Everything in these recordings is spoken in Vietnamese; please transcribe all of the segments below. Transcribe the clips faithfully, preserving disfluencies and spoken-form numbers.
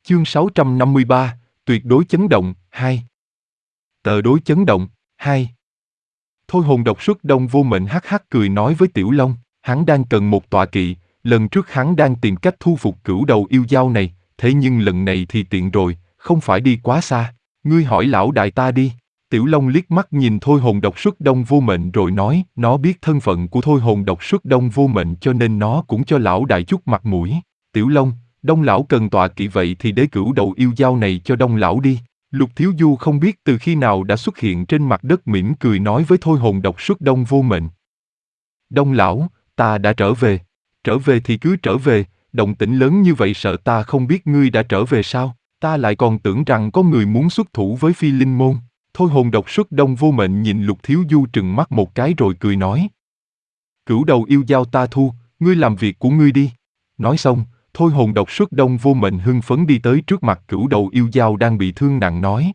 Chương sáu trăm năm mươi ba, tuyệt đối chấn động, hai. Tờ đối chấn động, hai. Thôi hồn độc xuất Đông Vô Mệnh hắc hắc cười nói với Tiểu Long, hắn đang cần một tọa kỵ, lần trước hắn đang tìm cách thu phục cửu đầu yêu dao này, thế nhưng lần này thì tiện rồi, không phải đi quá xa, ngươi hỏi lão đại ta đi. Tiểu Long liếc mắt nhìn Thôi hồn độc xuất Đông Vô Mệnh rồi nói, nó biết thân phận của Thôi hồn độc xuất Đông Vô Mệnh cho nên nó cũng cho lão đại chút mặt mũi. Tiểu Long, Đông lão cần tọa kỵ vậy thì để cửu đầu yêu dao này cho Đông lão đi. Lục Thiếu Du không biết từ khi nào đã xuất hiện trên mặt đất mỉm cười nói với Thôi hồn độc xuất Đông Vô Mệnh. Đông lão, ta đã trở về. Trở về thì cứ trở về, động tĩnh lớn như vậy sợ ta không biết ngươi đã trở về sao, ta lại còn tưởng rằng có người muốn xuất thủ với Phi Linh Môn. Thôi hồn độc xuất Đông Vô Mệnh nhìn Lục Thiếu Du trừng mắt một cái rồi cười nói. Cửu đầu yêu dao ta thu, ngươi làm việc của ngươi đi. Nói xong, Thôi hồn độc xuất Đông Vô Mệnh hưng phấn đi tới trước mặt cửu đầu yêu dao đang bị thương nặng nói.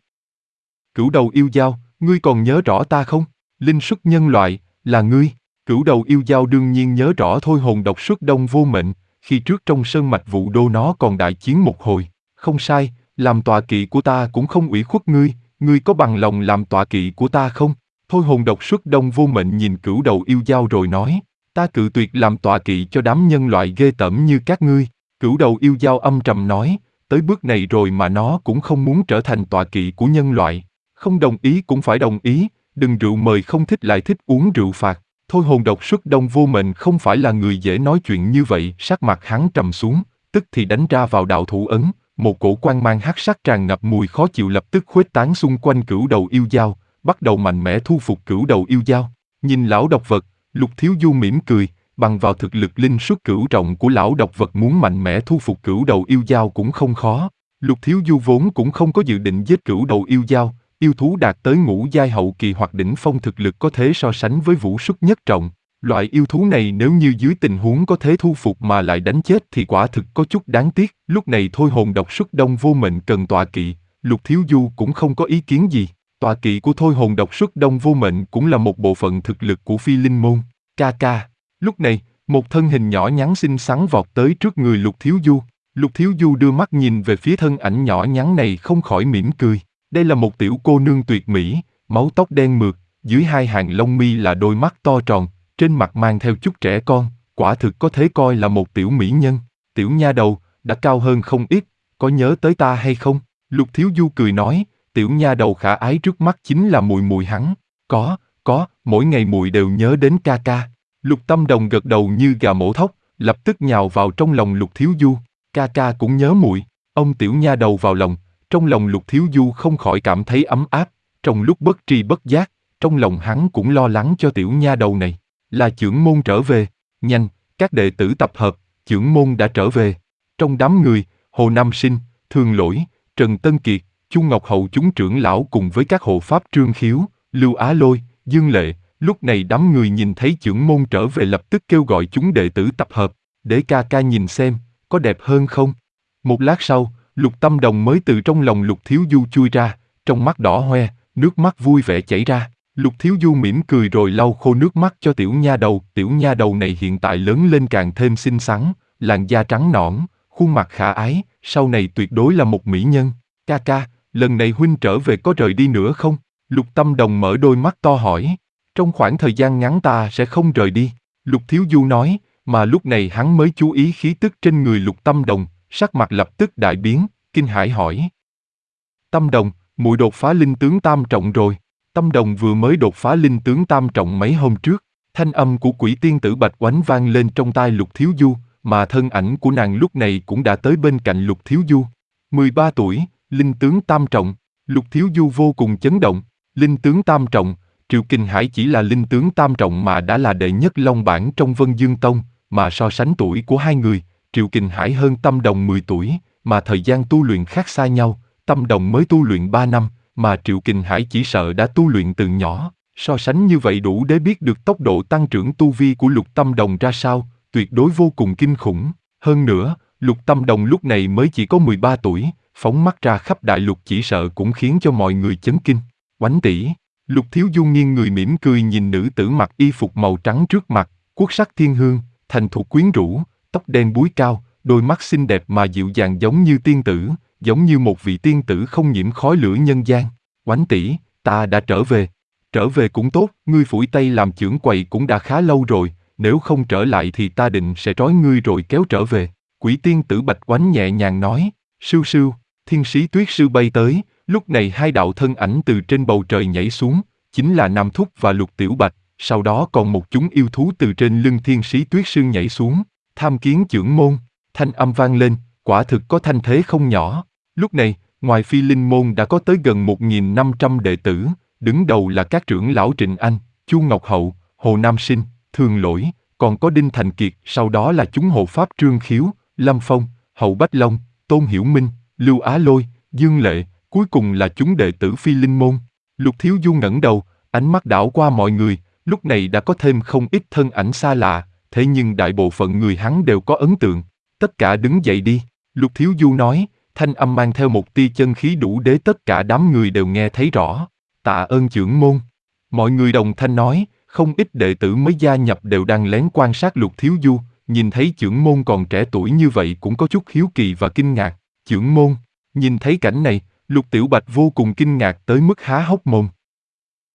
Cửu đầu yêu dao, ngươi còn nhớ rõ ta không? Linh xuất nhân loại, là ngươi. Cửu đầu yêu dao đương nhiên nhớ rõ Thôi hồn độc xuất Đông Vô Mệnh, khi trước trong sơn mạch Vũ Đô nó còn đại chiến một hồi. Không sai, làm tọa kỵ của ta cũng không ủy khuất ngươi, ngươi có bằng lòng làm tọa kỵ của ta không? Thôi hồn độc xuất Đông Vô Mệnh nhìn cửu đầu yêu dao rồi nói, ta cự tuyệt làm tọa kỵ cho đám nhân loại ghê tởm như các ngươi. Cửu đầu yêu dao âm trầm nói, tới bước này rồi mà nó cũng không muốn trở thành tọa kỵ của nhân loại. Không đồng ý cũng phải đồng ý, đừng rượu mời không thích lại thích uống rượu phạt. Thôi hồn độc xuất Đông Vô Mệnh không phải là người dễ nói chuyện như vậy, sắc mặt hắn trầm xuống, tức thì đánh ra vào đạo thủ ấn, một cổ quang mang hắc sắc tràn ngập mùi khó chịu lập tức khuếch tán xung quanh cửu đầu yêu dao, bắt đầu mạnh mẽ thu phục cửu đầu yêu dao. Nhìn lão độc vật, Lục Thiếu Du mỉm cười, bằng vào thực lực linh xuất cửu trọng của lão độc vật muốn mạnh mẽ thu phục cửu đầu yêu dao cũng không khó. Lục Thiếu Du vốn cũng không có dự định giết cửu đầu yêu dao, yêu thú đạt tới ngũ giai hậu kỳ hoặc đỉnh phong thực lực có thể so sánh với vũ xuất nhất trọng. Loại yêu thú này nếu như dưới tình huống có thể thu phục mà lại đánh chết thì quả thực có chút đáng tiếc. Lúc này Thôi hồn độc xuất Đông Vô Mệnh cần tọa kỵ, Lục Thiếu Du cũng không có ý kiến gì. Tọa kỵ của Thôi hồn độc xuất Đông Vô Mệnh cũng là một bộ phận thực lực của Phi Linh Môn. Ca ca. Lúc này, một thân hình nhỏ nhắn xinh xắn vọt tới trước người Lục Thiếu Du. Lục Thiếu Du đưa mắt nhìn về phía thân ảnh nhỏ nhắn này không khỏi mỉm cười. Đây là một tiểu cô nương tuyệt mỹ, mái tóc đen mượt, dưới hai hàng lông mi là đôi mắt to tròn, trên mặt mang theo chút trẻ con, quả thực có thể coi là một tiểu mỹ nhân. Tiểu nha đầu, đã cao hơn không ít, có nhớ tới ta hay không? Lục Thiếu Du cười nói, tiểu nha đầu khả ái trước mắt chính là mùi mùi hắn. Có, có, mỗi ngày mùi đều nhớ đến ca ca. Lục Tâm Đồng gật đầu như gà mổ thóc, lập tức nhào vào trong lòng Lục Thiếu Du. Ca ca cũng nhớ muội. Ông tiểu nha đầu vào lòng, trong lòng Lục Thiếu Du không khỏi cảm thấy ấm áp. Trong lúc bất tri bất giác, trong lòng hắn cũng lo lắng cho tiểu nha đầu này. Là chưởng môn trở về, nhanh, các đệ tử tập hợp, chưởng môn đã trở về. Trong đám người, Hồ Nam Sinh, Thường Lỗi, Trần Tân Kiệt, Chu Ngọc Hậu chúng trưởng lão cùng với các hộ pháp Trương Khiếu, Lưu Á Lôi, Dương Lệ. Lúc này đám người nhìn thấy chưởng môn trở về lập tức kêu gọi chúng đệ tử tập hợp, để ca ca nhìn xem, có đẹp hơn không? Một lát sau, Lục Tâm Đồng mới từ trong lòng Lục Thiếu Du chui ra, trong mắt đỏ hoe, nước mắt vui vẻ chảy ra. Lục Thiếu Du mỉm cười rồi lau khô nước mắt cho tiểu nha đầu. Tiểu nha đầu này hiện tại lớn lên càng thêm xinh xắn, làn da trắng nõn, khuôn mặt khả ái, sau này tuyệt đối là một mỹ nhân. Ca ca, lần này huynh trở về có rời đi nữa không? Lục Tâm Đồng mở đôi mắt to hỏi. Trong khoảng thời gian ngắn ta sẽ không rời đi, Lục Thiếu Du nói, mà lúc này hắn mới chú ý khí tức trên người Lục Tâm Đồng, sắc mặt lập tức đại biến, kinh hãi hỏi. Tâm Đồng, muội đột phá linh tướng tam trọng rồi. Tâm Đồng vừa mới đột phá linh tướng tam trọng mấy hôm trước, thanh âm của quỷ tiên tử Bạch Oánh vang lên trong tai Lục Thiếu Du, mà thân ảnh của nàng lúc này cũng đã tới bên cạnh Lục Thiếu Du. mười ba tuổi, linh tướng tam trọng, Lục Thiếu Du vô cùng chấn động, linh tướng tam trọng. Triệu Kình Hải chỉ là linh tướng tam trọng mà đã là đệ nhất long bảng trong Vân Dương Tông, mà so sánh tuổi của hai người, Triệu Kình Hải hơn Tâm Đồng mười tuổi, mà thời gian tu luyện khác xa nhau, Tâm Đồng mới tu luyện ba năm, mà Triệu Kình Hải chỉ sợ đã tu luyện từ nhỏ. So sánh như vậy đủ để biết được tốc độ tăng trưởng tu vi của Lục Tâm Đồng ra sao, tuyệt đối vô cùng kinh khủng. Hơn nữa, Lục Tâm Đồng lúc này mới chỉ có mười ba tuổi, phóng mắt ra khắp đại lục chỉ sợ cũng khiến cho mọi người chấn kinh. Oánh tỷ. Lục Thiếu Du nghiêng người mỉm cười nhìn nữ tử mặc y phục màu trắng trước mặt, quốc sắc thiên hương, thành thục quyến rũ, tóc đen búi cao, đôi mắt xinh đẹp mà dịu dàng giống như tiên tử, giống như một vị tiên tử không nhiễm khói lửa nhân gian. Oánh tỷ, ta đã trở về. Trở về cũng tốt, ngươi phủi tay làm chưởng quầy cũng đã khá lâu rồi, nếu không trở lại thì ta định sẽ trói ngươi rồi kéo trở về. Quỷ tiên tử Bạch Oánh nhẹ nhàng nói. Sưu sưu, thiên sĩ tuyết sư bay tới, lúc này hai đạo thân ảnh từ trên bầu trời nhảy xuống, chính là Nam Thúc và Lục Tiểu Bạch, sau đó còn một chúng yêu thú từ trên lưng thiên sĩ tuyết sư nhảy xuống. Tham kiến chưởng môn, thanh âm vang lên, quả thực có thanh thế không nhỏ. Lúc này, ngoài Phi Linh môn đã có tới gần một nghìn năm trăm đệ tử, đứng đầu là các trưởng lão Trịnh Anh, Chu Ngọc Hậu, Hồ Nam Sinh, Thường Lỗi, còn có Đinh Thành Kiệt, sau đó là chúng hộ pháp Trương Khiếu, Lâm Phong, Hậu Bách Long, Tôn Hiểu Minh, Lưu Á Lôi, Dương Lệ, cuối cùng là chúng đệ tử Phi Linh môn. Lục Thiếu Du ngẩng đầu, ánh mắt đảo qua mọi người, lúc này đã có thêm không ít thân ảnh xa lạ, thế nhưng đại bộ phận người hắn đều có ấn tượng. Tất cả đứng dậy đi, Lục Thiếu Du nói, thanh âm mang theo một tia chân khí đủ để tất cả đám người đều nghe thấy rõ. Tạ ơn chưởng môn. Mọi người đồng thanh nói, không ít đệ tử mới gia nhập đều đang lén quan sát Lục Thiếu Du, nhìn thấy chưởng môn còn trẻ tuổi như vậy cũng có chút hiếu kỳ và kinh ngạc. Chưởng môn, nhìn thấy cảnh này, Lục Tiểu Bạch vô cùng kinh ngạc tới mức há hốc mồm.